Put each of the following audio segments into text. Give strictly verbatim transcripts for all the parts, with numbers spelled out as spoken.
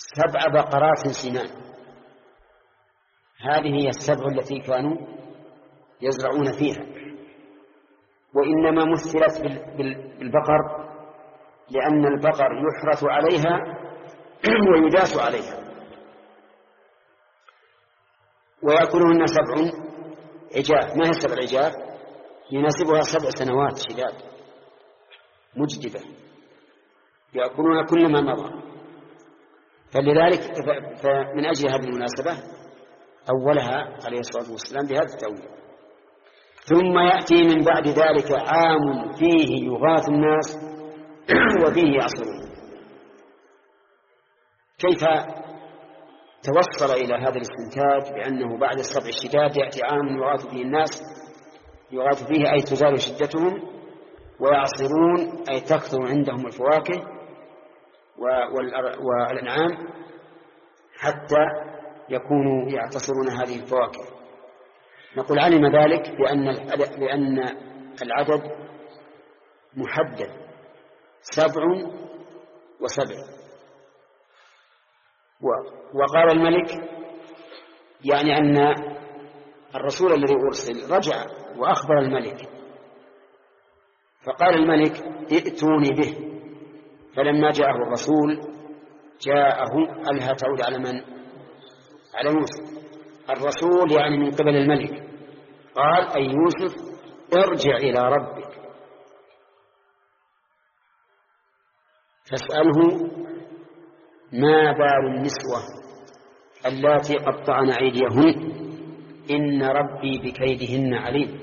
سبع بقرات سمان. هذه هي السبع التي كانوا يزرعون فيها، وإنما مثلت بالبقر لأن البقر يحرث عليها ويداس عليها. ويأكلهن سبع عجاف. ما هي السبع العجاف؟ يناسبها سبع سنوات شداد مجدبة يأكلون كل ما مضى. فلذلك فمن أجل هذه المناسبة أولها عليه الصلاة والسلام بهذا التأويل. ثم يأتي من بعد ذلك عام فيه يغاث الناس وفيه يعصرون. كيف توصل إلى هذا الاستنتاج بأنه بعد السبع الشداد يأتي عام يغاث فيه الناس؟ يغاث فيه أي تزال شدتهم، ويعصرون أي تكثر عندهم الفواكه والأنعام حتى يكونوا يعتصرون هذه الفواكه. نقول علم ذلك بأن بأن العدد محدد سبع وسبع. وقال الملك يعني أن الرسول الذي أرسل رجع وأخبر الملك، فقال الملك ائتوني به. فلما جاءه الرسول جاءه ألها تعود على من؟ على يوسف. الرسول يعني من قبل الملك. قال أي يوسف ارجع إلى ربك فاسأله ما بال النسوة اللاتي قطعن أيديهن إن ربي بكيدهن عليم.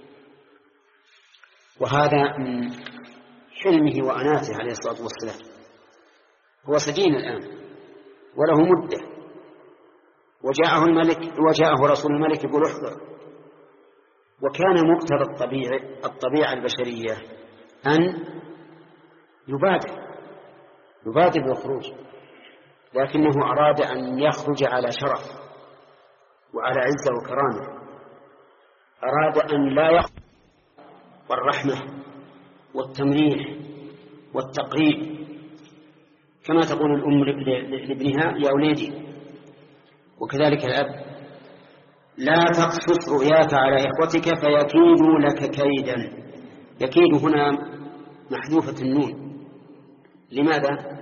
وهذا من حلمه وأناته عليه الصلاة والسلام. هو سجين الآن وله مدة، وجاءه الملك وجاءه رسول الملك يقول احضر. وكان مقتضى الطبيعة الطبيعة البشرية أن يبادر يبادر بالخروج، لكنه أراد أن يخرج على شرف وعلى عزة وكرامة. أراد أن لا يخرج والرحمة والتمريح والتقريب، كما تقول الأم لابنها يا وليدي، وكذلك الأب لا تقصص رؤياك على إخوتك فيكيدوا لك كيدا. يكيد هنا محذوفة النون. لماذا؟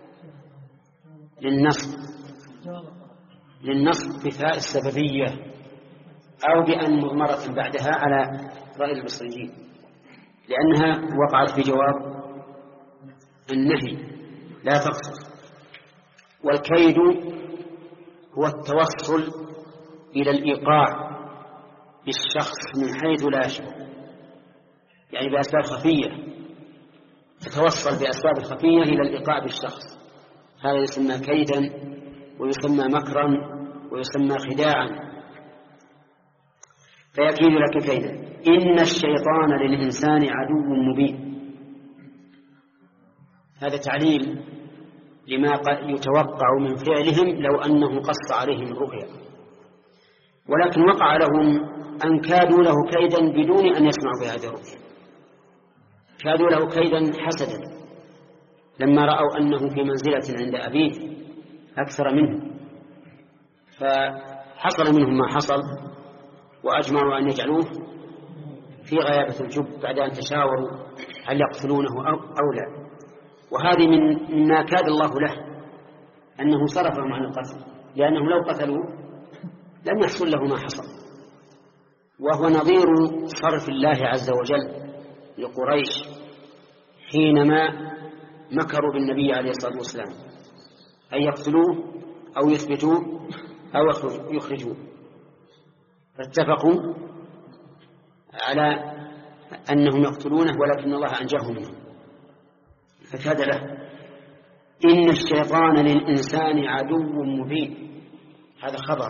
للنصب للنصب بفاء السببية أو بأن مضمرة بعدها على رأي البصريين، لأنها وقعت في جواب النهي لا تقصص. والكيد هو التوصل إلى الإيقاع بالشخص من حيث لا يشعر، يعني بأسباب خفية، تتوصل بأسباب خفية إلى الإيقاع بالشخص. هذا يسمى كيدا ويسمى مكرا ويسمى خداعا. فيكيد لك كيدا. إن الشيطان للإنسان عدو مبين. هذا تعليل لما يتوقع من فعلهم لو أنه قص عليهم الرؤيا، ولكن وقع لهم أن كادوا له كيدا بدون أن يسمعوا بهذه الرؤيا. كادوا له كيدا حسدا لما رأوا أنه في منزلة عند أبيه أكثر منه، فحصل منهم ما حصل وأجمعوا أن يجعلوه في غيابة الجب بعد أن تشاوروا هل يقتلونه أو لا. وهذه من ما كاد الله له أنه صرفهم عن القتل، لأنه لو قتلوا لم يحصل له ما حصل. وهو نظير صرف الله عز وجل لقريش حينما مكروا بالنبي عليه الصلاة والسلام أن يقتلوه أو يثبتوه أو يخرجوه، فاتفقوا على أنهم يقتلونه، ولكن الله أنجاه منه فكاد له. إن الشيطان للإنسان عدو مبين. هذا خبر،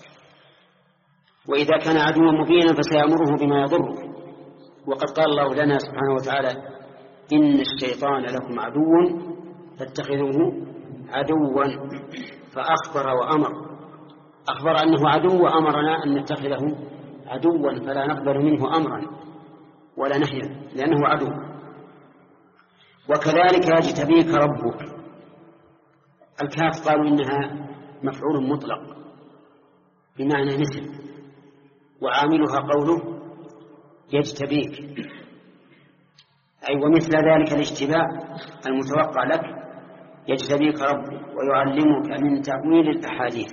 وإذا كان عدوا مبينا فسيأمره بما يضره. وقد قال الله لنا سبحانه وتعالى إن الشيطان لكم عدو فاتخذوه عدوا، فأخبر وأمر. أخبر أنه عدو وأمرنا أن نتخذه عدوا، فلا نقبل منه أمرا ولا نهيا لأنه عدو. وكذلك يجتبيك ربك الكاف قالوا إنها مفعول مطلق بمعنى مثل، وعاملها قوله يجتبيك، أي ومثل ذلك الاجتباء المتوقع لك يجتبيك ربك ويعلمك من تأويل الأحاديث.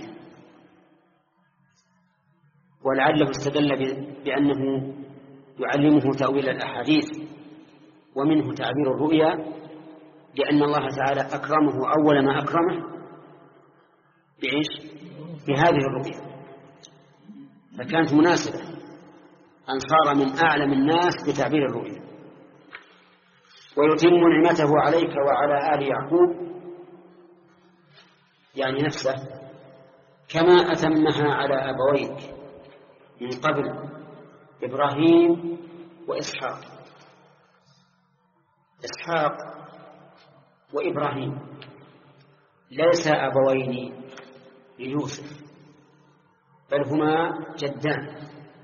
ولعله استدل بأنه يعلمه تأويل الأحاديث ومنه تعبير الرؤيا، لأن الله تعالى أكرمه أول ما أكرمه بعيش بهذه الرؤيا، فكانت مناسبة أن صار من أعلم الناس بتعبير الرؤيا. ويتم نعمته عليك وعلى آل يعقوب يعني نفسه كما أتمها على أبويك من قبل إبراهيم وإسحاق. إسحاق وإبراهيم ليس أبوين ليوسف، بل هما جدان.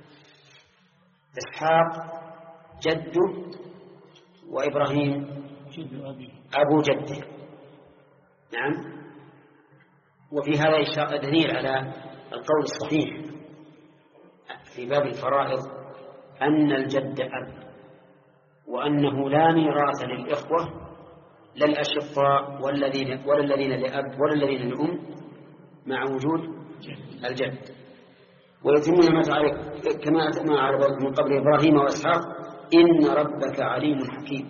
إسحاق جده وإبراهيم أبو جده. نعم. وفي هذا دليل على القول الصحيح في باب الفرائض أن الجد أب، وأنه لا ميراث للإخوة لا الأشقاء والذين ولا الذين لأب ولا الذين لأم مع وجود الجد. ويتم نعمته عليك كما أتم على من قبل إبراهيم وإسحاق إن ربك عليم حكيم.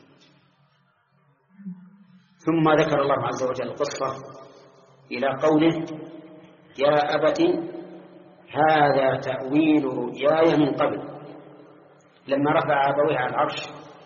ثم ذكر الله عز وجل القصة إلى قوله يا أبت هذا تأويل رؤياي من قبل. لما رفع أبويه على العرش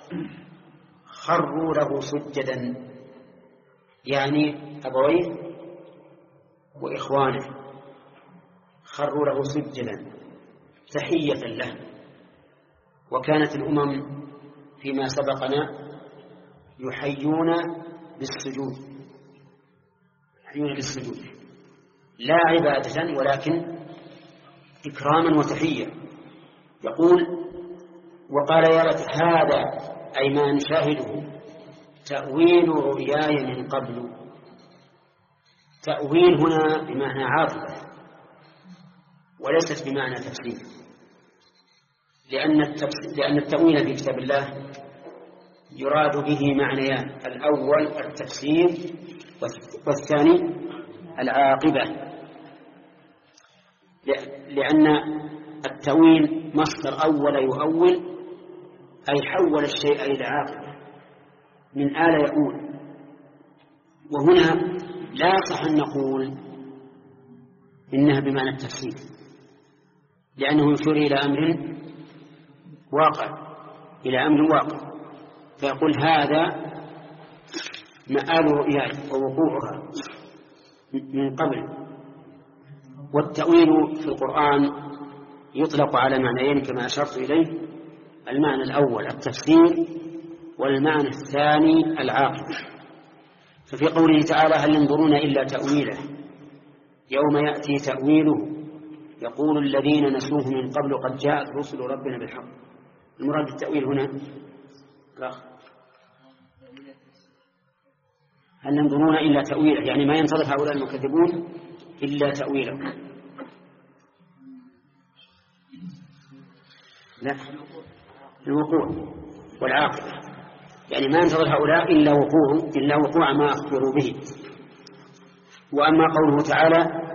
خروا له سجدا، يعني أبويه وإخوانه خروا له سجدا تحية له. وكانت الأمم فيما سبقنا يحيون بالسجود، يحيون بالسجود لا عبادة ولكن إكراما وتحية. يقول وقال يا لت هذا أي ما نشاهده تأويل رؤياي من قبل. تأويل هنا بمعنى عاطفة وليست بمعنى تفسير، لأن لأن التأويل في كتاب الله يراد به معنيان: الأول التفسير والثاني العاقبة. لأن التأويل مصدر أول يؤول، أي حول الشيء إلى عاقبة من آل يؤول. وهنا لا صح أن نقول إنها بمعنى التفسير، لأنه يشير إلى أمر واقع إلى أمر واقع فيقول هذا مآل رؤياي ووقوعها من قبل. والتأويل في القرآن يطلق على معنيين كما أشرت إليه: المعنى الأول التفسير، والمعنى الثاني العاقبة. ففي قوله تعالى هل ينظرون إلا تأويله يوم يأتي تأويله يقول الذين نسوه من قبل قد جاءت رسل ربنا بالحق. المراد بالتأويل هنا لا. هل ينظرون إلا تأويله يعني ما ينتظر هؤلاء المكذبون إلا تأويله. لا، الوقوع والعاقبة، يعني ما ينتظر هؤلاء إلا وقوع إلا وقوع ما أخبروا به. وأما قوله تعالى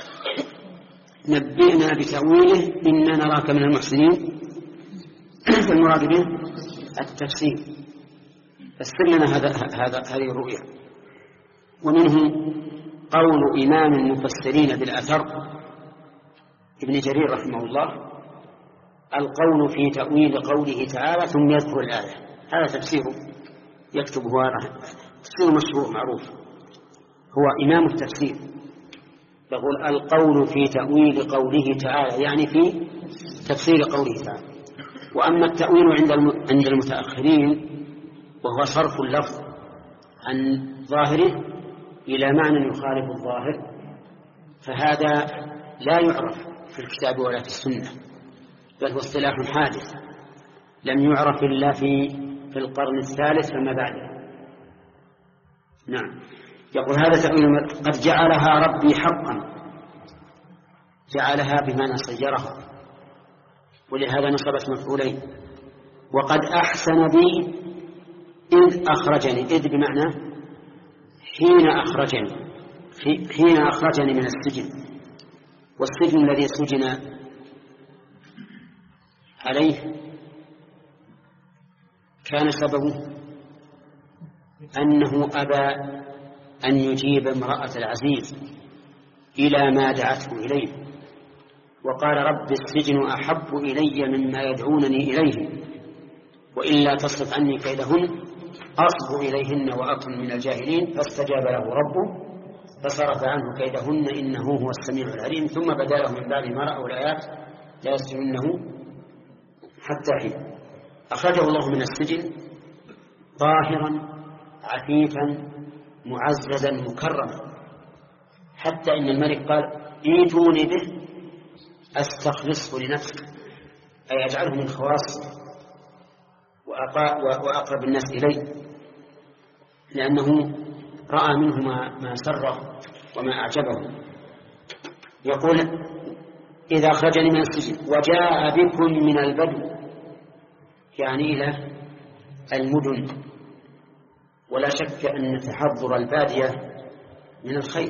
نبئنا بتأويله إنا نراك من المحسنين فالمراد به التفسير، فسر لنا هذا هذا هذه الرؤيا. ومنه قول إمام المفسرين بالأثر ابن جرير رحمه الله: القول في تأويل قوله تعالى ثم يذكر الآية. هذا تفسيره يكتبه تفسير مشهور معروف، هو إمام التفسير. يقول القول في تأويل قوله تعالى يعني في تفسير قوله تعالى. وأما التأويل عند عند المتأخرين وهو صرف اللفظ عن ظاهره إلى معنى يخالف الظاهر، فهذا لا يعرف في الكتاب ولا في السنة، بل هو اصطلاح حادث لم يعرف إلا في في القرن الثالث فما بعده. نعم. يقول هذا تأويل قد جعلها ربي حقا، جعلها بمعنى صيرها، ولهذا نصبت مفعولين. وقد أحسن بي إذ أخرجني، إذ بمعنى حين أخرجني، حين أخرجني من السجن. والسجن الذي سجن عليه كان سببه أنه أبى أن يجيب امرأة العزيز إلى ما دعته إليه، وقال رب السجن أحب إلي مما يدعونني إليه، وإلا تصرف عني كيدهن أصب إليهن وأكن من الجاهلين. فاستجاب له ربه فصرف عنه كيدهن إنه هو السميع العليم. ثم بدا له من بعد ما رأوا الآيات لا يسجننه حتى حين. أخرجه الله من السجن طاهرا عفيفا معززا مكرما، حتى إن الملك قال ايتوني به أستخلصه لنفسي، أي أجعله من خواص وأقرب الناس إليه، لأنه رأى منه ما سره وما أعجبه. يقول إذا أخرجني من السجن وجاء بكم من البدو، يعني إلى المدن. ولا شك أن تحضر البادية من الخير،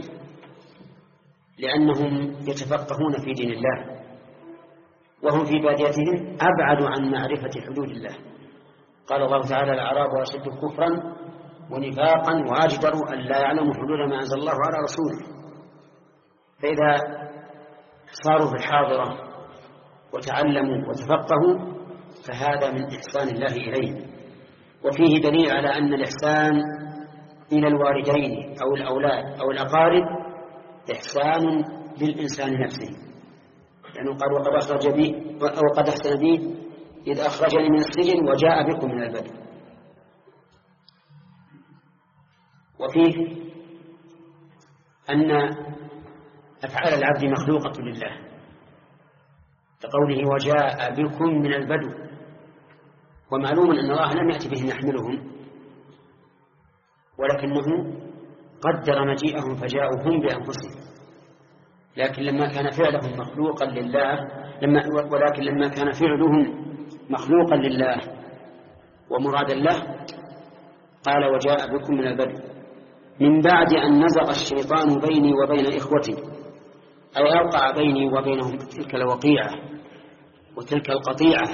لأنهم يتفقهون في دين الله، وهم في باديتهم أبعد عن معرفة حدود الله. قال الله تعالى الأعراب أشد كفرا ونفاقا وأجدر أن لا يعلموا حدود ما أنزل الله على رسوله. فإذا صاروا في الحاضرة وتعلموا وتفقهوا فهذا من إحسان الله إليهم. وفيه دليل على أن الإحسان إلى الوالدين أو الأولاد أو الأقارب إحسان للإنسان نفسه، لأنه يعني قال وقد أخرج بي وقد أحسن بي إذ أخرجني من السجن وجاء بكم من البدو. وفيه أن أفعال العبد مخلوقة لله، كقوله وجاء بكم من البدو، ومعلوم أن الله لم يأتي بهم يحملهم، ولكنه قدر مجيئهم فجاءوا هم بأنفسهم. لكن لما كان فعلهم مخلوقا لله لما ولكن لما كان فعلهم مخلوقا لله ومرادا له قال وجاء بكم من البدو من بعد أن نزغ الشيطان بيني وبين إخوتي، أي أوقع بيني وبينهم تلك الوقيعة وتلك القطيعة.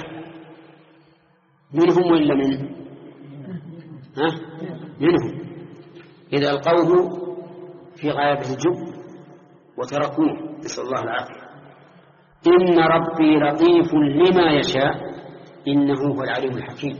منهم ولا من ها؟ منهم إذ ألقوه في غاية الجب وتركوه، نسأل الله العافية. إن ربي لطيف لما يشاء إنه هو العليم الحكيم.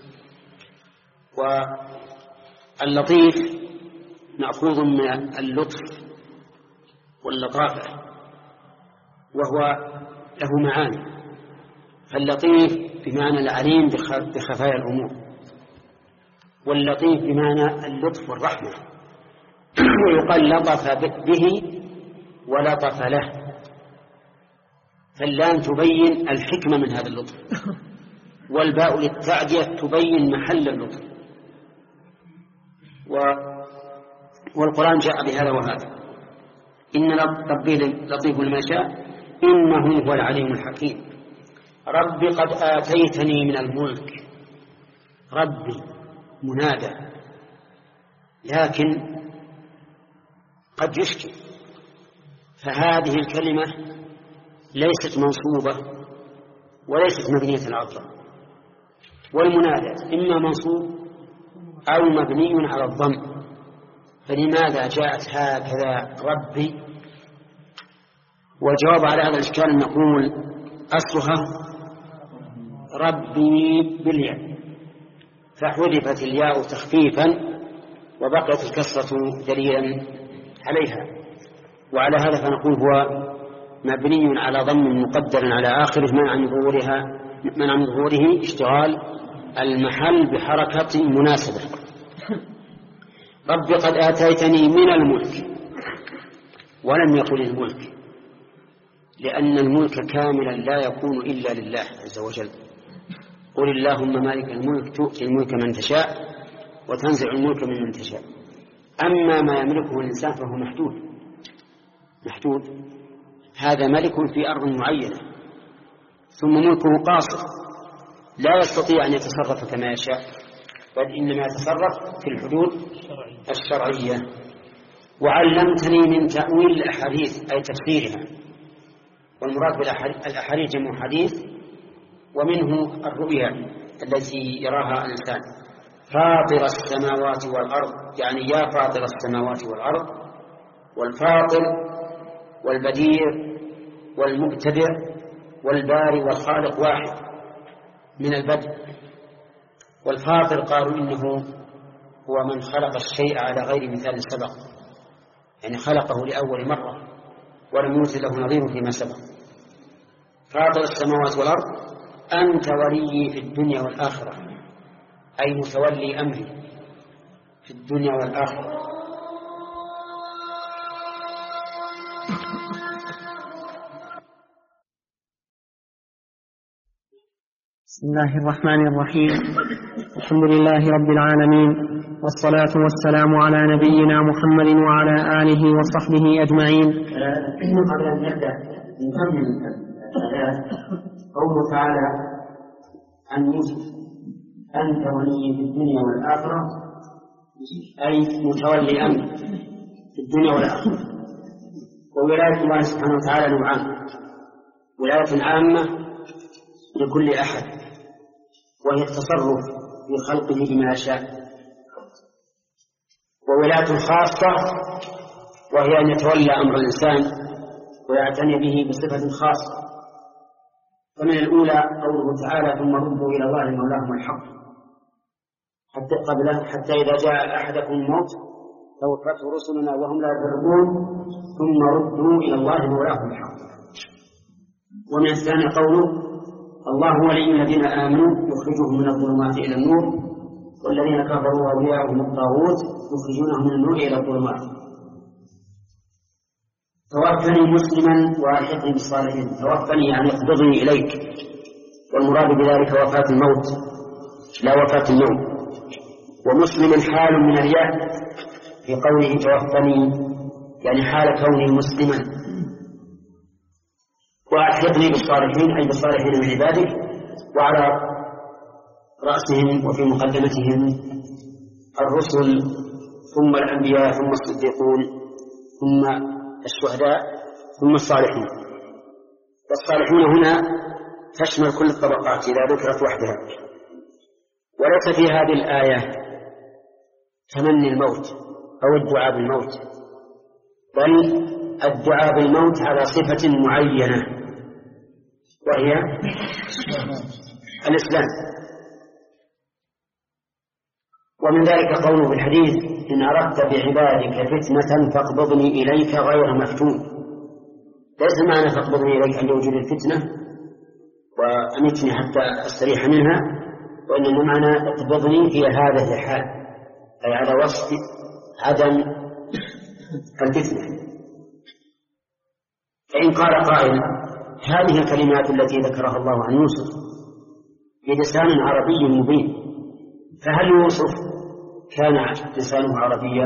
واللطيف مأخوذ من اللطف واللطافة، وهو له معاني. فاللطيف بمعنى العليم بخفايا الأمور، واللطيف بمعنى اللطف والرحمة. ويقال لطف به ولطف له، فاللام تبين الحكمة من هذا اللطف، والباء للتعدية تبين محل اللطف. و... والقرآن جاء بهذا وهذا. إن ربي لطيف لما شاء إنه هو العليم الحكيم. ربي قد آتيتني من الملك، ربي منادى، لكن قد يشكل، فهذه الكلمة ليست منصوبة وليست مبنية على الضم، والمنادى إما منصوب أو مبني على الضم. فلماذا جاءت هكذا ربي؟ والجواب على هذا الإشكال أن نقول أصلها ربي بالياء، فحذفت الياء تخفيفا وبقيت الكسرة دليلا عليها، وعلى هذا فنقول هو مبني على ضم مقدر على آخره منع من ظهورها منع من ظهوره اشتغال المحل بحركة مناسبة. رب قد آتيتني من الملك، ولم يقل الملك، لأن الملك كاملا لا يكون إلا لله عز وجل. قل اللهم مالك الملك تؤتي الملك من تشاء وتنزع الملك ممن تشاء. أما ما يملكه الإنسان فهو محدود محدود هذا ملك في أرض معينة، ثم ملكه قاصر لا يستطيع أن يتصرف كما يشاء، بل إنما يتصرف في الحدود الشرعية. وعلمتني من تأويل الأحاديث أي تفسيرها، والمراد بالأحاديث جمع حديث، ومنه الرؤيا التي يراها الإنسان. فاطر السماوات والأرض يعني يا فاطر السماوات والأرض، والفاطر والبديع والمبتدع والباري والخالق واحد من البدء. والفاطر قالوا إنه هو من خلق الشيء على غير مثال سبق، يعني خلقه لأول مرة ولم يوجد له نظير فيما سبق. فاطر السماوات والأرض أنت ولي في الدنيا والآخرة، أي متولي أمري في الدنيا والآخرة. بسم الله الرحمن الرحيم. الحمد لله رب العالمين، والصلاة والسلام على نبينا محمد وعلى آله وصحبه أجمعين. قبل أن نبدأ نكمل الآيات قوله تعالى عن يوسف أنت ولي في الدنيا والآخرة، أي متولي أمر في الدنيا والآخرة. وولاية الله سبحانه وتعالى نوعان: ولاية عامة لكل أحد وهي التصرف في خلقه بما يشاء، وولاية خاصة وهي أن يتولى أمر الإنسان ويعتني به بصفة خاصة. فمن الأولى قوله تعالى ثم ردوا إلى الله مولاهم الحق، حتى قبله حتى إذا جاء أحدكم الموت توفته رسلنا وهم لا يفرقون ثم ردوا إلى الله مولاهم الحق. ومن الثاني قوله الله ولي الذين آمنوا يخرجهم من الظلمات إلى النور والذين كفروا أولياءهم الطاغوت يخرجونهم من النور إلى الظلمات. توفني مسلما والحقني بالصالحين. توفني يعني اقبضني إليك، والمراد بذلك وفاة الموت لا وفاة النوم. ومسلم حال من الياء في قوله توفني يعني حال كوني مسلما. وألحقني بالصالحين أي بالصالحين من عبادك، وعلى رأسهم وفي مقدمتهم الرسل ثم الأنبياء ثم الصديقون ثم الشهداء ثم الصالحين. والصالحون هنا تشمل كل الطبقات إذا ذكرت وحدها. وليس في هذه الآية تمني الموت أو الدعاء بالموت، بل الدعاء بالموت على صفة معينة وهي الإسلام. ومن ذلك قوله في الحديث إن أردت بعبادك فتنة فاقبضني إليك غير مفتون. ليس معنى فاقبضني إليك عند وجود الفتنة وأمتني حتى أستريح منها، وإنما معنى اقبضني في هذا الحال، أي على وصف عدم الفتنة. فإن قال قائل هذه الكلمات التي ذكرها الله عن يوسف بلسان عربي مبين، فهل يوسف كان لسانه عربيا؟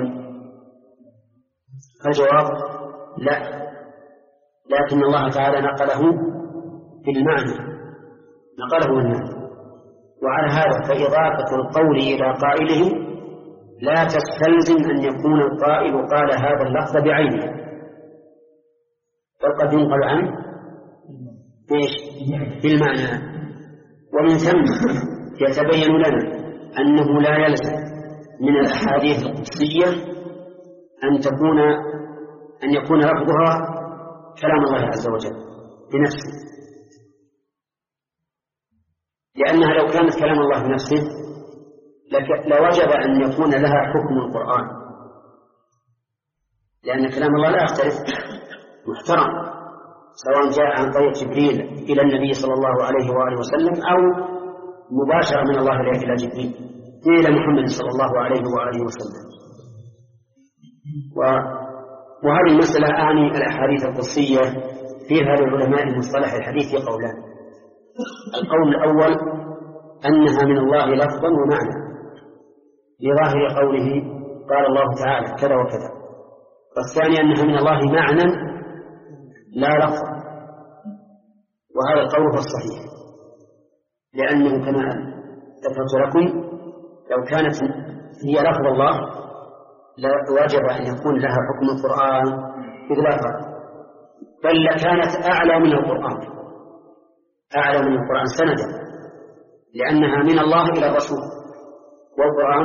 فالجواب لا، لكن الله تعالى نقله بالمعنى، نقله بالمعنى. وعلى هذا فإضافة القول إلى قائله لا تستلزم أن يكون القائل قال هذا اللفظ بعينه، بل قد ينقل عنه بالمعنى. ومن ثم يتبين لنا أنه لا يلزم من الأحاديث القدسية أن تكون أن يكون لفظها كلام الله عز وجل بنفسه، لأنها لو كانت كلام الله بنفسه لوجب أن يكون لها حكم القرآن، لأن كلام الله لا يختلف، محترم، سواء جاء عن طريق جبريل إلى النبي صلى الله عليه وآله وسلم أو مباشرة من الله إلى جبريل إلى محمد صلى الله عليه وآله وسلم. وهذه المسألة أعني الأحاديث القدسية فيها للعلماء مصطلح الحديث قولان: القول الأول أنها من الله لفظا ومعنى لظاهر قوله قال الله تعالى كذا وكذا. والثاني أنها من الله معنى لا لفظ، وهذا القول هو الصحيح، لأنه كما ذكرت لكم لو كانت هي لفظ الله لواجب أن يكون لها حكم القرآن إذ لا فرق، بل لكانت أعلى من القرآن، أعلى من القرآن سندا، لأنها من الله إلى الرسول، والقرآن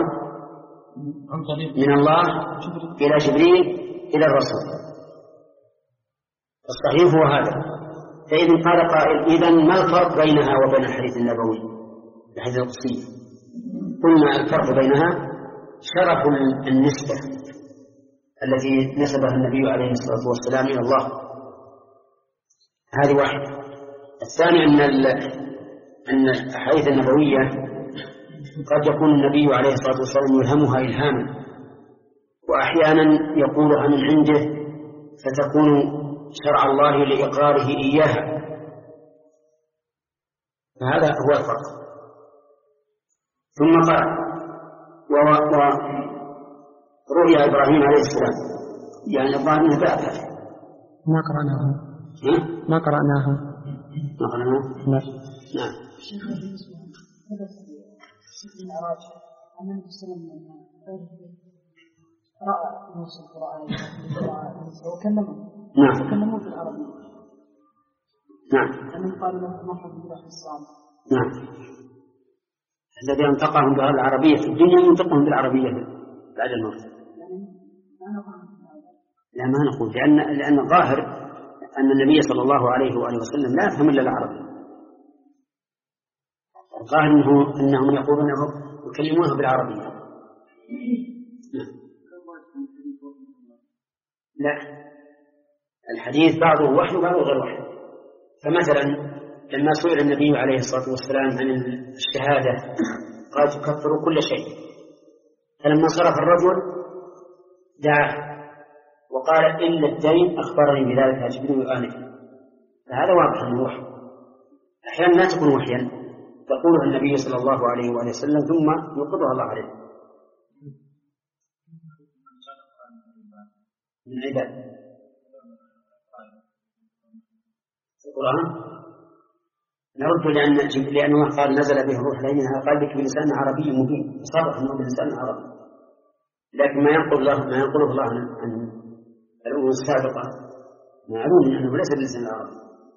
من الله إلى جبريل إلى الرسول. الصحيح هو هذا. فإذا قال قائل إذن ما الفرق بينها وبين الحديث النبوي الحديث القدسي؟ قلنا الفرق بينها شرف النسبة التي نسبها النبي عليه الصلاة والسلام إلى الله، هذه واحدة. الثاني أن أن الأحاديث النبوية قد يكون النبي عليه الصلاة والسلام يلهمها إلهاما، وأحيانا يقولها من عنده فتكون شرع الله لإقراره إياها، فهذا هو الفرق. ثم قال ورؤيا إبراهيم عليه السلام، يعني الظاهر أنه بأبها ما قرأناها ما قرأناها ما قرأناها نعم نعم. المعراج النبي صلى الله عليه وسلم رأى موسى القرآن وكلمه نعم وكلمه بالعربية. نعم. أنه قال له مرحبا بك السلام. نعم. الذي أنطقهم باللغة العربية في الدنيا ينطقهم بالعربية بعد الموت. لا ما نقول، لأن لأن الظاهر أن النبي صلى الله عليه وآله وسلم لا يفهم إلا العربية. الظاهر أنه أنهم يقولون يكلمونه بالعربية. لا، الحديث بعضه وحي وبعضه غير وحي. فمثلا لما سئل النبي عليه الصلاة والسلام عن الشهادة قال تكفر كل شيء، فلما صرف الرجل دعاه وقال إلا الدين أخبرني بذلك جبريل آنفا، فهذا واضح أنه وحي. أحيانا لا تكون وحيا تقولها النبي صلى الله عليه وآله وسلم ثم يوقظها الله عليه من عباد القرآن. نرد لأن لأنه قال نزل به الروح لأنها قال بك بلسان عربي مبين، صرح أنه بلسان عربي، لكن ما ينقل الله ما ينقله الله عن الأمم السابقة معلوم أنه ليس بلسان العربي،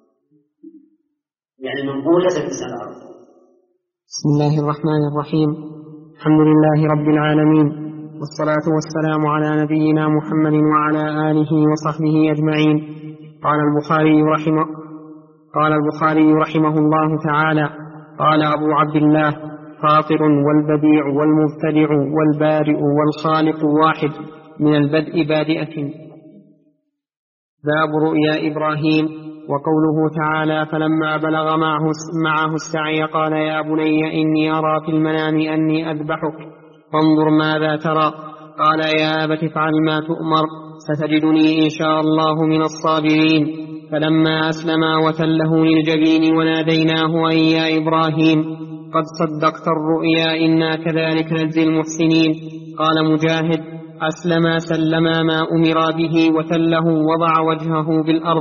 يعني المنقول ليس بلسان العربي. بسم الله الرحمن الرحيم. الحمد لله رب العالمين، والصلاة والسلام على نبينا محمد وعلى آله وصحبه أجمعين. قال البخاري رحمه قال البخاري رحمه الله تعالى: قال أبو عبد الله: فاطر والبديع والمبتدع والبارئ والخالق واحد، من البدء بادئة. باب رؤيا إبراهيم. وقوله تعالى: فلما بلغ معه, معه السعي قال: يا بني إني أرى في المنام أني أذبحك فانظر ماذا ترى. قال: يا أبت افعل ما تؤمر ستجدني إن شاء الله من الصابرين. فلما أسلما وتله للجبين وناديناه أن يا إبراهيم قد صدقت الرؤيا إنا كذلك نجزي المحسنين. قال مجاهد: أسلما سلما ما أمر به وتله وضع وجهه بالأرض.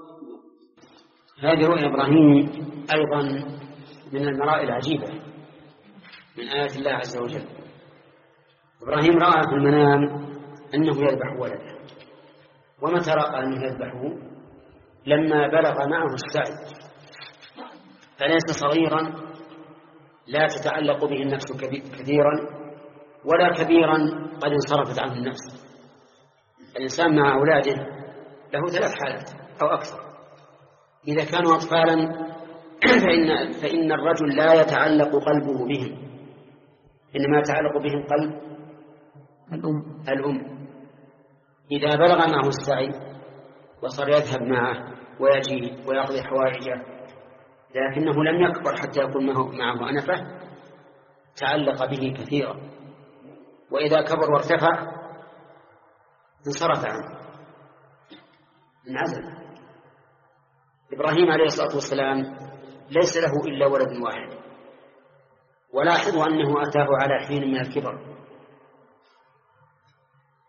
هذه رؤيا إبراهيم أيضا من المرائي العجيبة من آيات الله عز وجل. إبراهيم رأى في المنام أنه يذبح ولده. ومتى رأى أنه يذبحه؟ لما بلغ معه السعي، فليس صغيرا لا تتعلق به النفس كثيرا ولا كبيرا قد انصرفت عنه النفس. الإنسان مع أولاده له ثلاث حالات أو أكثر. إذا كانوا أطفالا فإن, فإن الرجل لا يتعلق قلبه بهم، إنما يتعلق بهم قلب الأم. الأم. إذا بلغ معه السعي وصار يذهب معه ويجي ويقضي حوائجه لكنه لم يكبر حتى يكون معه أنفة تعلق به كثيرا، وإذا كبر وارتفع انصرف عنه انعزل. إبراهيم عليه الصلاة والسلام ليس له إلا ولد واحد، ولاحظوا أنه أتاه على حين من الكبر،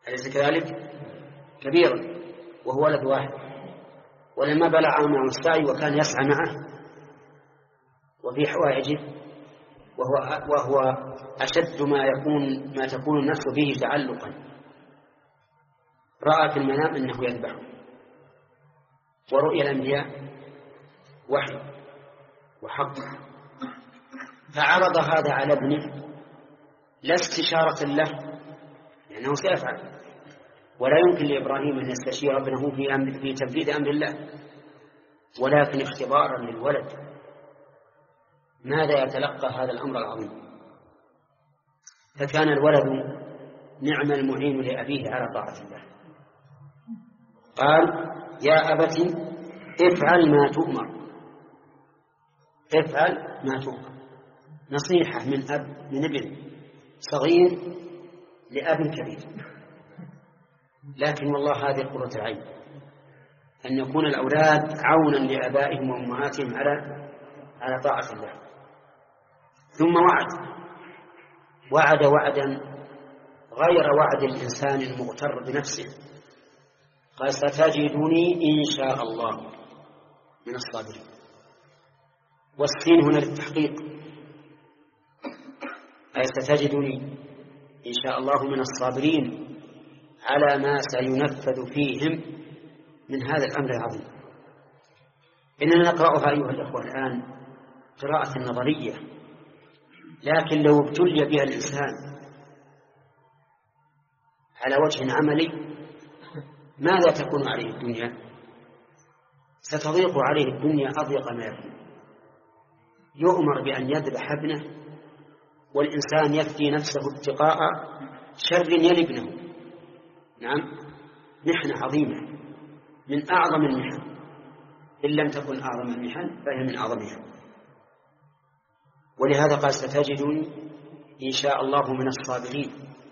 أليس كذلك؟ كبيرا وهو ولد واحد. ولما بلغ معه السعي وكان يسعى معه وفي حوائجه وهو, وهو أشد ما يكون ما تكون النفس به تعلقا، رأى في المنام أنه يذبح، ورؤيا الأنبياء وحي وحق، فعرض هذا على ابنه لا استشارة له لأنه سيفعل، ولا يمكن لإبراهيم أن يستشير ابنه في, أمر في تنفيذ أمر الله، ولكن اختبارا للولد ماذا يتلقى هذا الأمر العظيم. فكان الولد نعم المعين لأبيه على طاعة الله. قال يا أبت افعل ما تؤمر، افعل ما تؤمر، نصيحة من أب من ابن صغير لأب كبير. لكن والله هذه قرة العين أن يكون الأولاد عونا لآبائهم وأمهاتهم على على طاعة الله. ثم وعد وعد وعدا غير وعد الإنسان المغتر بنفسه، قال ستجدني إن شاء الله من الصابرين، والسين هنا للتحقيق، أي ستجدني إن شاء الله من الصابرين على ما سينفذ فيهم من هذا الأمر العظيم. إننا نقرأها أيها الأخوة الآن قراءة نظرية، لكن لو ابتلي بها الإنسان على وجه عملي ماذا تكون عليه الدنيا؟ ستضيق عليه الدنيا أضيق ما يكون. يؤمر بأن يذبح ابنه والإنسان يفتي نفسه اتقاء شر يلي ابنه. نعم، محنة عظيمة من أعظم المحن، إن لم تكن أعظم المحن فهي من أعظمها. ولهذا قال ستجدني إن شاء الله من الصابرين،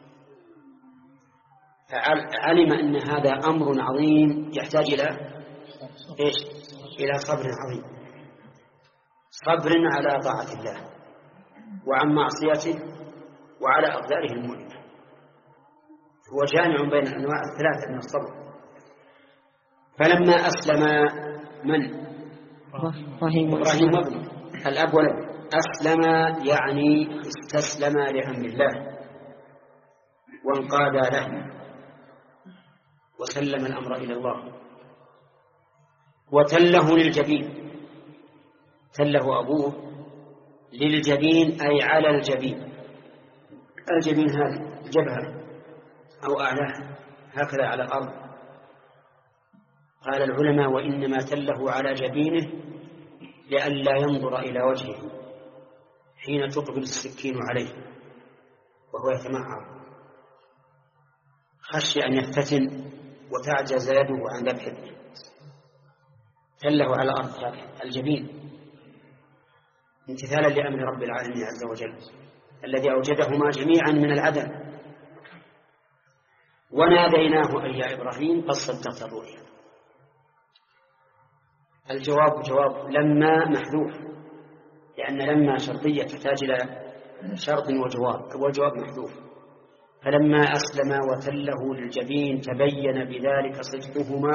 فعلم أن هذا أمر عظيم يحتاج إلى إيش؟ إلى صبر عظيم، صبر على طاعة الله وعن معصيته وعلى أقداره المؤلمة. هو جامع بين الأنواع الثلاثة من الصبر. فلما أسلم من؟ إبراهيم وابنه الأب والابن. أسلم يعني استسلم لأمر الله وانقاد له وسلم الأمر إلى الله. وتله للجبين، تله أبوه للجبين أي على الجبين. الجبين هذا الجبهة أو أعلاه هكذا على الأرض. قال العلماء وإنما تله على جبينه لئلا ينظر إلى وجهه حين تقبل السكين عليه وهو يتمعر، خشي أن يفتتن وتعجز يده عن ذبح ابنه. تله على الأرض الجبين امتثالا لأمر رب العالمين عز وجل الذي أوجدهما جميعا من العدم. وناديناه أي يا إبراهيم قد صدقت الرؤيا. الجواب جواب لما محذوف، لأن لما شرطية تحتاج إلى شرط وجواب، والجواب محذوف. فلما أسلم وتله للجبين تبين بذلك صدقهما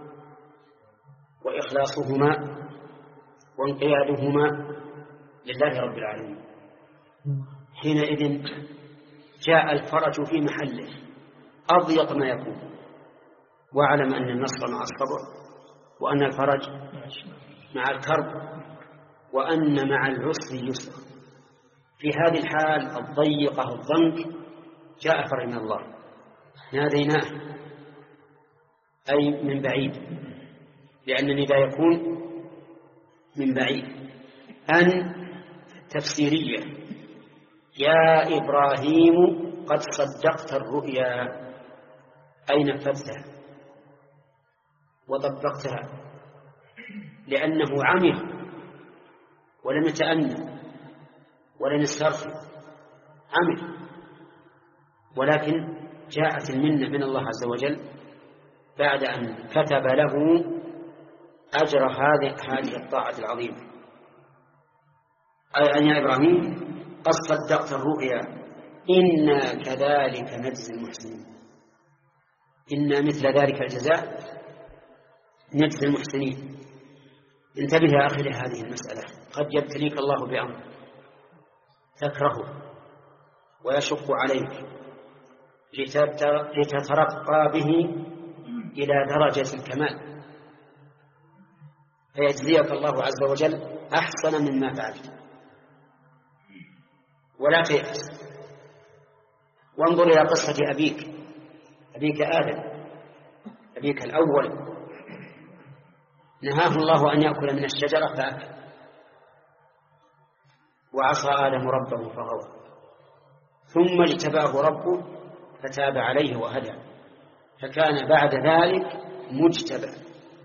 وإخلاصهما وانقيادهما لله رب العالمين. حينئذ جاء الفرج في محله أضيق ما يكون، واعلم أن النصر مع الصبر، وأن الفرج مع الكرب، وأن مع العسر يسر. في هذه الحال الضيقة الضنك جاء فرج من الله. ناديناه أي من بعيد، لأن النداء يكون من بعيد. أن تفسيرية يا إبراهيم قد صدقت الرؤيا أي نفذتها وطبقتها، لأنه عمل ولم يتأنى ولم يسترخي، عمل. ولكن جاءت المنة من الله عز وجل بعد أن كتب له أجر هذه هذه الطاعة العظيمة. أي أن يا إبراهيم قد صدقت الرؤيا إنا كذلك نجزي المحسنين. إن مثل ذلك الجزاء نجزي المحسنين. انتبه يا أخي لهذه المسألة، قد يبتليك الله بأمر تكرهه ويشق عليك لتترقى به إلى درجة الكمال، فيجزيك الله عز وجل أحسن مما فعلت، ولا تيأس. وانظر إلى قصة أبيك أبيك آدم، أبيك الأول، نهاه الله أن يأكل من الشجرة فأكل، وعصى آدم ربه فغوى، ثم اجتباه ربه فتاب عليه وهدى، فكان بعد ذلك مجتبى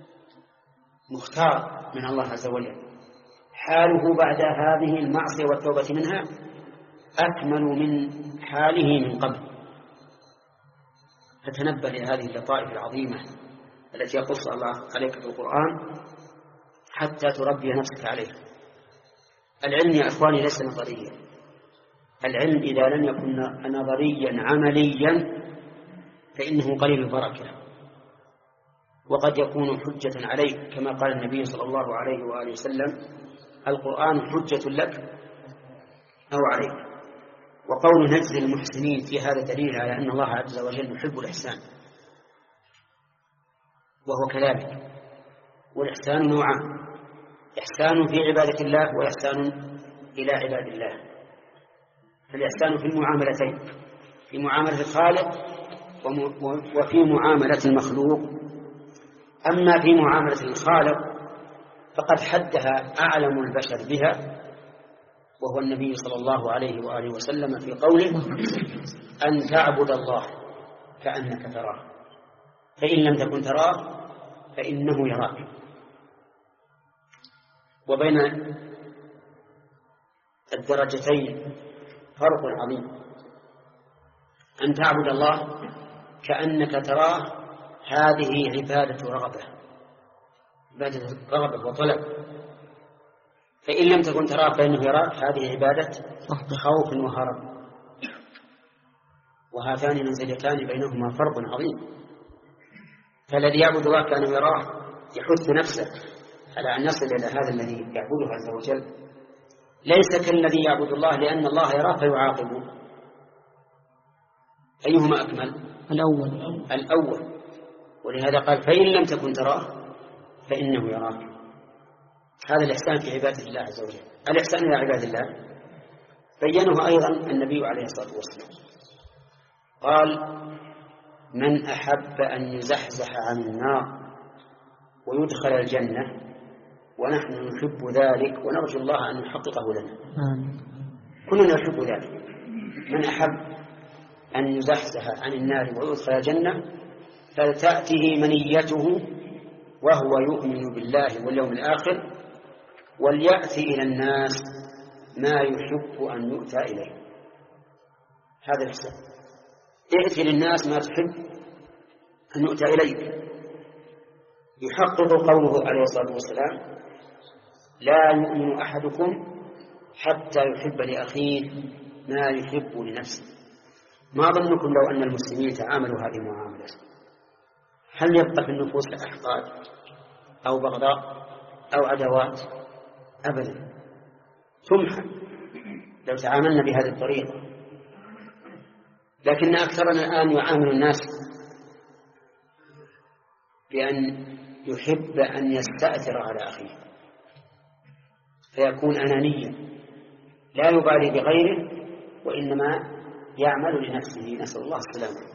مختار من الله عز وجل. حاله بعد هذه المعصية والتوبة منها أكمل من حاله من قبل. فتنبه لهذه اللطائف العظيمة التي يقص الله عليك في القرآن حتى تربي نفسك عليه. العلم يا أخواني ليس نظريا، العلم إذا لم يكن نظريا عمليا فإنه قليل البركة، وقد يكون حجة عليك، كما قال النبي صلى الله عليه وآله وسلم: القرآن حجة لك أو عليك. وقول نجزي المحسنين في هذا دليل على أن الله عز وجل يحب الإحسان، وهو كذلك. والإحسان نوعان: إحسان في عبادة الله وإحسان إلى عباد الله. فالإحسان في المعاملتين، في معاملة الخالق وفي معاملة المخلوق. أما في معاملة الخالق فقد حدها أعلم البشر بها، وهو النبي صلى الله عليه وآله وسلم في قوله: أن تعبد الله كأنك تراه، فإن لم تكن تراه فإنه يراك. وبين الدرجتين فرق عظيم. أن تعبد الله كأنك تراه هذه عبادة رغبة، عبادة رغبة وطلب، فإن لم تكن تراه فإنه يراك هذه عبادة خوف وهرب. وهاتان منزلتان بينهما فرق عظيم. فالذي يعبد الله كأنه يراه يحث نفسه على أن يصل إلى هذا الذي يعبده عز وجل، ليس كالذي يعبد الله لأن الله يراه فيعاقبه. أيهما أكمل؟ الأول الأول. ولهذا قال: فإن لم تكن تراه فإنه يراك. هذا الإحسان في عبادة الله عز وجل. الإحسان إلى عباد الله بيّنه أيضا النبي عليه الصلاة والسلام، قال: من أحب أن يزحزح عن النار ويدخل الجنة ونحن نحب ذلك ونرجو الله أن يحققه لنا. كلنا نحب ذلك. من أحب أن يزحزح عن النار ويدخل الجنة فلتأته منيته وهو يؤمن بالله واليوم الآخر وليأتي إلى الناس ما يحب أن يؤتى إليه. هذا الإحسان: ائتي للناس ما تحب أن يؤتى إليك. يحقق قوله عليه الصلاة والسلام: لا يؤمن أحدكم حتى يحب لأخيه ما يحب لنفسه. ما ظنكم لو أن المسلمين تعاملوا هذه المعاملة هل يبقى في النفوس أحقاد أو بغضاء أو عداوات؟ أبدا، تمحى لو تعاملنا بهذه الطريقة. لكن أكثرنا الآن يعامل الناس بأن يحب أن يستأثر على أخيه، فيكون أنانيا لا يبالي بغيره وإنما يعمل لنفسه. نسأل الله السلامة.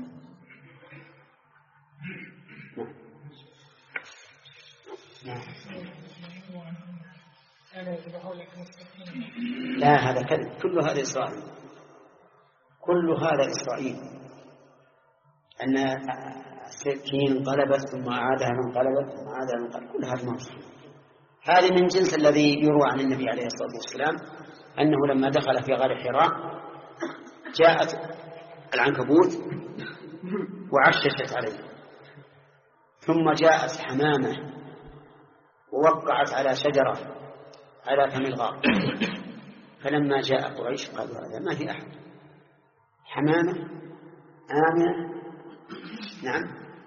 لا، هذا كذب، كل هذا إسرائيل، كل هذا إسرائيل. أن السكين انقلبت ثم أعادها من قلبت ثم أعادها من قلبت، كل هذا موصف. هذا من جنس الذي يروى عن النبي عليه الصلاة والسلام أنه لما دخل في غار حراء جاءت العنكبوت وعششت عليه، ثم جاءت حمامة ووقعت على شجرة على فم الغار، فلما جاء قريش قالوا: هذا ما في أحد، حمامة آمنة نعم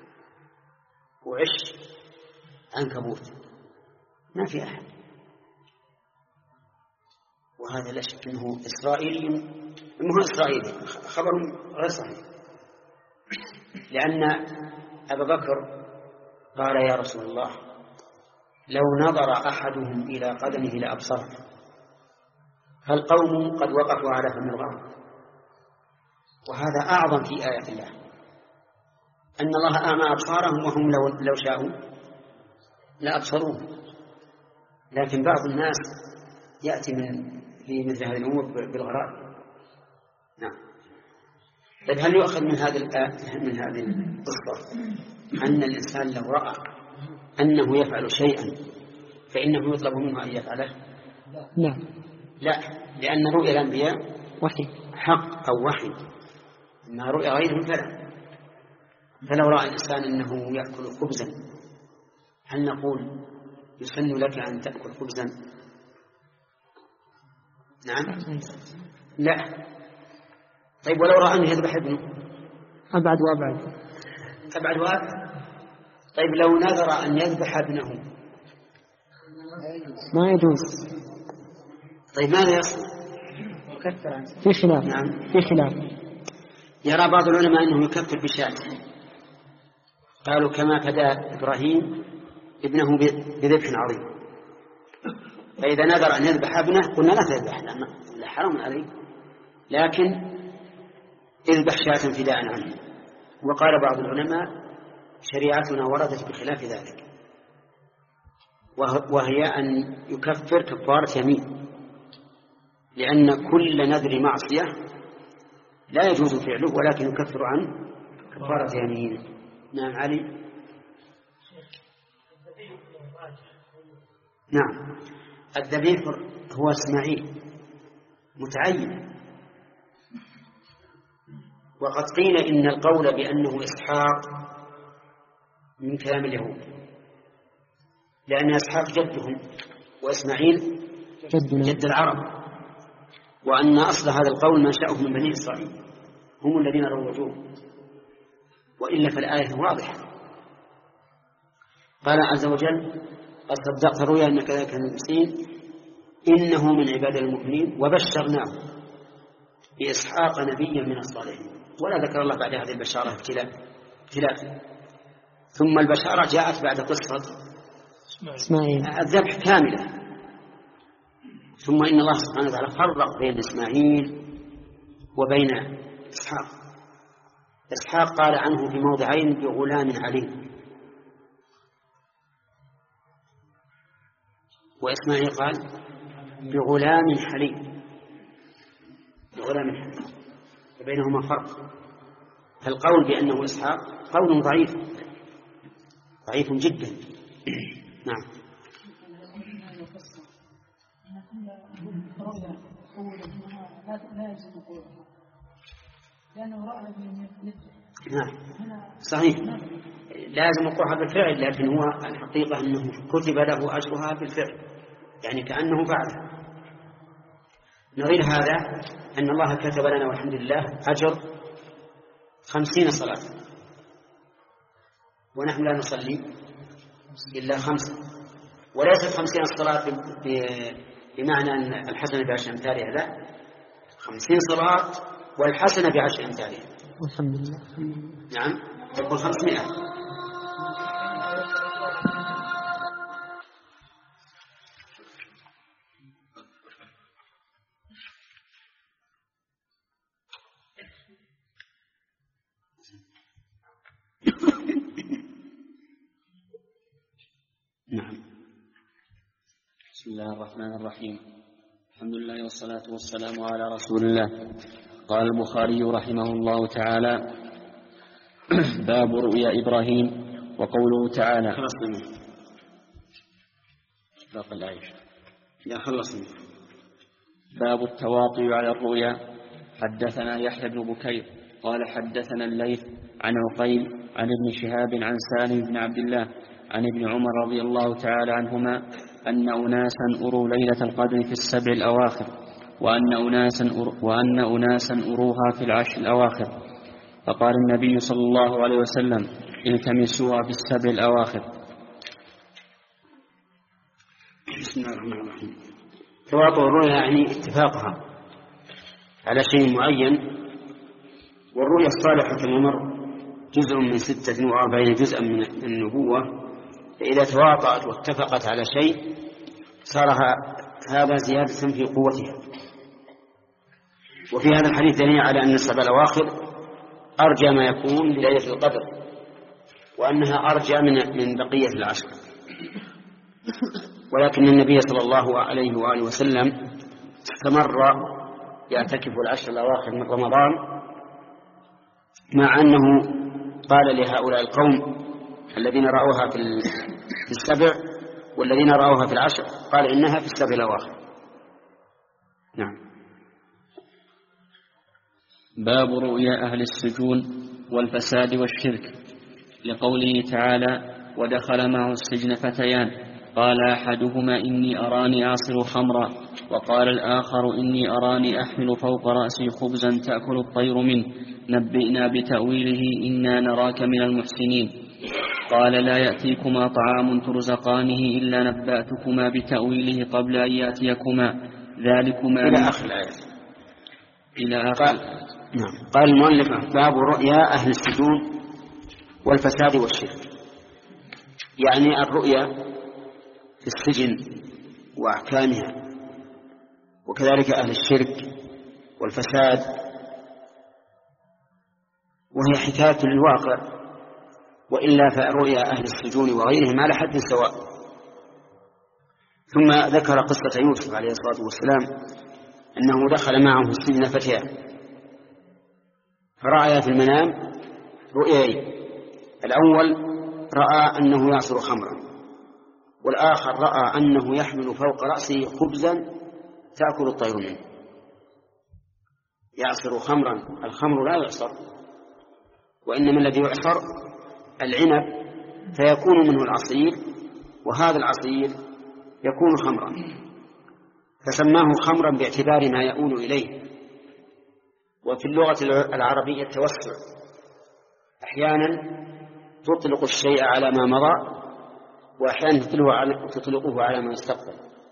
وعش عنكبوت ما في أحد. وهذا لا شك أنه إسرائيلي، مو إسرائيلي، خبر غير صحيح، لأن أبا بكر قال يا رسول الله لو نظر أحدهم إلى قدمه لأبصره، فالقوم قد وقفوا على فم الغار. وهذا أعظم في آيات الله، أن الله أعمى أبصارهم وهم لو, لو شاءوا لأبصروه. لكن بعض الناس يأتي من في مثل هذه الأمور بالغرائب. نعم. طيب هل يؤخذ من هذه من هذه القصة أن الإنسان لو رأى أنه يفعل شيئا فإنه يطلب منه أن يفعله؟ لا لا، لأن رؤيا الأنبياء وحي حق أو وحي، ما رؤيا غيرهم فلا. فلو رأى الإنسان أنه يأكل خبزا هل نقول يسن لك أن تأكل خبزا؟ نعم لا. طيب ولو رأى أنه يذبح ابنه؟ أبعد وأبعد أبعد وأبعد. طيب لو نذر أن يذبح ابنه ما يجوز. طيب ماذا يصنع؟ في خلاف. نعم في خلاف. يرى بعض العلماء أنه يكفر بشاة، قالوا كما فدى إبراهيم ابنه بذبح عظيم. فإذا نذر أن يذبح ابنه قلنا لا تذبح لا حرام عليه، لكن اذبح شاة فداء عنه. وقال بعض العلماء شريعتنا وردت بخلاف ذلك، وهي أن يكفر كفارة يمين، لأن كل نذر معصية لا يجوز فعله ولكن يكفر عنه كفارة يمين. نعم علي. نعم الذبيح هو إسماعيل متعين. وقد قيل إن القول بأنه إسحاق من كلام اليهود، لأن إسحاق جدهم وإسماعيل جد العرب، وأن أصل هذا القول منشأه من بني إسرائيل هم الذين روجوه، وإلا فالآية واضحة. قال عز وجل قد صدقت رؤيا أنك ذاك المسلمين إنه من عباد المؤمنين وبشرناه بإسحاق نبيا من الصالحين. ولا ذكر الله بعد هذه البشارة ابتلاء، ثم البشارة جاءت بعد قصة إسماعيل الذبح كاملة. ثم إن الله سبحانه وتعالى فرق بين إسماعيل وبين إسحاق. إسحاق قال عنه في موضعين بغلام عليم، وإسماعيل قال بغلام حليم، بغلام حليم، وبينهما فرق. فالقول بأنه إسحاق قول ضعيف ضعيف جدا. نعم. نعم صحيح لازم وقوعها بالفعل، لكن هو الحقيقة أنه كتب له أجرها بالفعل، يعني كأنه فعل. نظير هذا أن الله كتب لنا والحمد لله أجر خمسين صلاة، ونحن لا نصلي إلا خمسة، وليست خمسين الصلاة بمعنى أن الحسنة بعشر أمثالها، لا، خمسين صلاة والحسنة بعشر أمثالها. الحمد لله. نعم تقول خمسمائة. نعم. بسم الله الرحمن الرحيم. الحمد لله والصلاة والسلام على رسول الله. قال البخاري رحمه الله تعالى: باب رؤيا إبراهيم. وقوله تعالى: خلصنا باقي الآية لا خلصنا. باب التواطؤ على الرؤيا. حدثنا يحيى بن بكير قال حدثنا الليث عن عقيل عن ابن شهاب عن سالم بن عبد الله عن ابن عمر رضي الله تعالى عنهما أن أناسا أروا ليلة القدر في السبع الأواخر، وأن أناسا, أر... وأن أناسا أروها في العشر الأواخر، فقال النبي صلى الله عليه وسلم التمسوها في السبع الأواخر. بسم الله الرحمن الرحيم. تواطؤ الرؤيا يعني اتفاقها على شيء معين، والرؤيا الصالحة كما مر جزء من ستة وأربعين جزءا من النبوة، فإذا تواطأت واتفقت على شيء صار هذا زيادة في قوتها. وفي هذا الحديث دليل على أن السبع الأواخر أرجى ما يكون بليلة القدر، وأنها أرجى من من بقية العشر. ولكن النبي صلى الله عليه وآله وسلم استمر يعتكف العشر الأواخر من رمضان، مع أنه قال لهؤلاء القوم الذين رأوها في السبع والذين رأوها في العشر، قال إنها في السبع الأواخر. نعم. باب رؤيا أهل السجون والفساد والشرك، لقوله تعالى ودخل معه السجن فتيان قال أحدهما إني أراني أعصر خمرا وقال الآخر إني أراني أحمل فوق رأسي خبزا تأكل الطير منه نبئنا بتأويله إنا نراك من المحسنين. قال لا يأتيكما طعام ترزقانه إلا نبأتكما بتأويله قبل أن يأتيكما ذلكما إلى آخر الآية. إلى آخر الآية. نعم. قال المؤلف باب رؤيا أهل السجون والفساد والشرك، يعني الرؤيا في السجن وأحكامها، وكذلك أهل الشرك والفساد، وهي حكاية للواقع، وإلا فرؤيا أهل السجون وغيرهم على حد سواء. ثم ذكر قصة يوسف عليه الصلاة والسلام أنه دخل معه السجن فتيان فرأى في المنام رؤياين، الأول رأى أنه يعصر خمرا، والآخر رأى أنه يحمل فوق رأسه خبزا تأكل الطير منه. يعصر خمرا، الخمر لا يعصر، وإنما الذي يعصر العنب فيكون منه العصير، وهذا العصير يكون خمرا، فسماه خمرا باعتبار ما يؤول إليه. وفي اللغة العربية التوسع، أحيانا تطلق الشيء على ما مضى، وأحيانا تطلقه على ما يستقبل.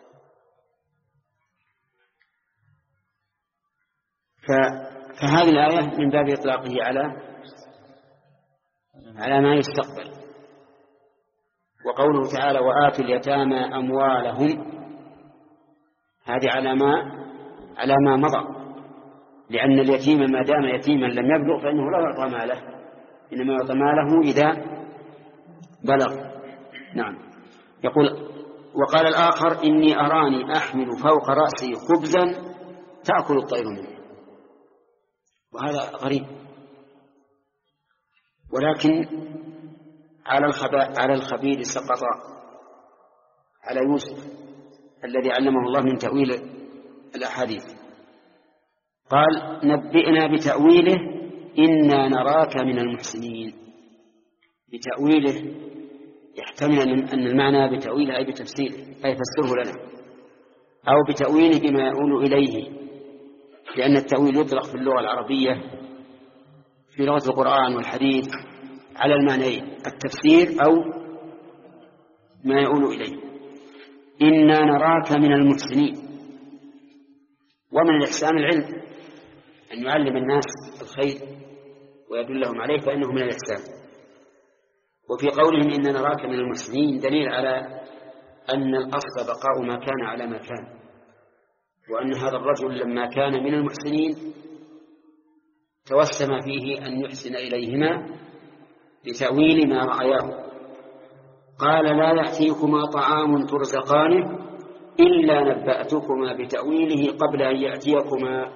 فهذه الآية من باب إطلاقه على على ما يستقبل. وقوله تعالى وآتوا اليتامى أموالهم، هذه على ما على ما مضى، لأن اليتيم ما دام يتيما لم يبلغ فإنه لا يعطى ماله، إنما يعطى ماله إذا بلغ. نعم. يقول وقال الآخر إني أراني أحمل فوق رأسي خبزا تأكل الطير منه، وهذا غريب. ولكن على على الخبير سقط على يوسف الذي علمه الله من تأويل الأحاديث. قال نبئنا بتأويله إنا نراك من المحسنين. بتأويله يحتمل أن المعنى بتأويله أي بتفسيره، أي فسره لنا، أو بتأويله بما يؤول إليه، لأن التأويل يطلق في اللغة العربية في لغة القرآن والحديث على المعنيين، التفسير أو ما يؤول إليه. إنا نراك من المحسنين. ومن الإحسان العلم، أن يعلم الناس الخير ويدلهم عليه، فإنه من الإحسان. وفي قولهم إنا نراك من المحسنين دليل على أن الأصل بقاء ما كان على ما كان، وأن هذا الرجل لما كان من المحسنين توسم فيه أن يحسن إليهما بتأويل ما رأياه. قال لا يأتيكما طعام ترزقانه إلا نبأتكما بتأويله قبل أن يأتيكما.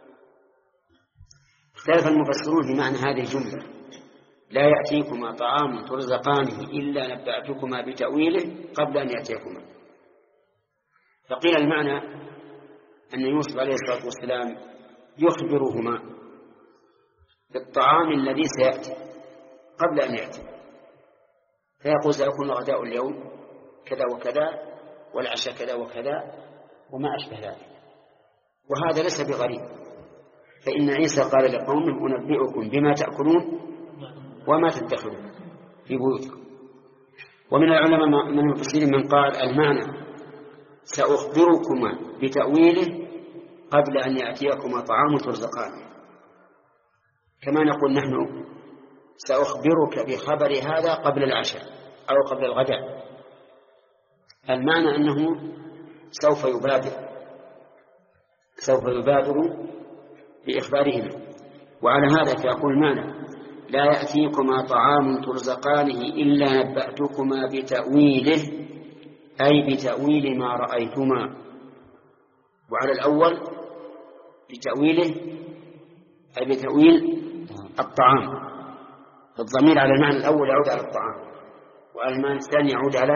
اختلف المفسرون في معنى هذه الجملة، لا يأتيكما طعام ترزقانه إلا نبأتكما بتأويله قبل أن يأتيكما. فقيل المعنى أن يوسف عليه الصلاة والسلام يخبرهما بالطعام الذي سيأتي قبل أن يأتي، فيقول سيكون غداء اليوم كذا وكذا، والعشاء كذا وكذا، وما أشبه ذلك. وهذا ليس بغريب، فإن عيسى قال لقومه أنبئكم بما تأكلون وما تدخرون في بيوتكم. ومن العلماء من المفسرين من قال المعنى سأخبركما بتأويله قبل أن يأتيكما طعام ترزقانه، كما نقول نحن سأخبرك بخبر هذا قبل العشاء أو قبل الغداء. المعنى أنه سوف يبادر سوف يبادر بإخبارهما. وعلى هذا فيقول المعنى لا يأتيكما طعام ترزقانه إلا نبأتكما بتأويله، أي بتأويل ما رأيتما. وعلى الأول بتأويله أي بتأويل الطعام، الضمير على المعنى الأول يعود على الطعام، وعلى المعنى الثاني يعود على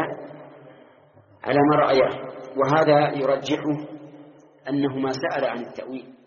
على ما رأيه. وهذا يرجحه أنه ما سأل عن التأويل